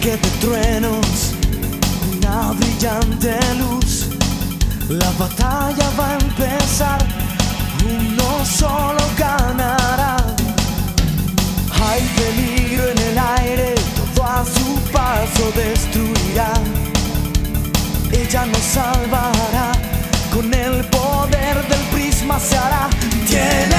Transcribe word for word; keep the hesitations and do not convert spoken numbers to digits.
choque de truenos, una brillante luz. La batalla va a empezar, uno solo ganará. Hay peligro en el aire, todo a su paso destruirá. Ella nos salvará, con el poder del prisma se hará. Tiene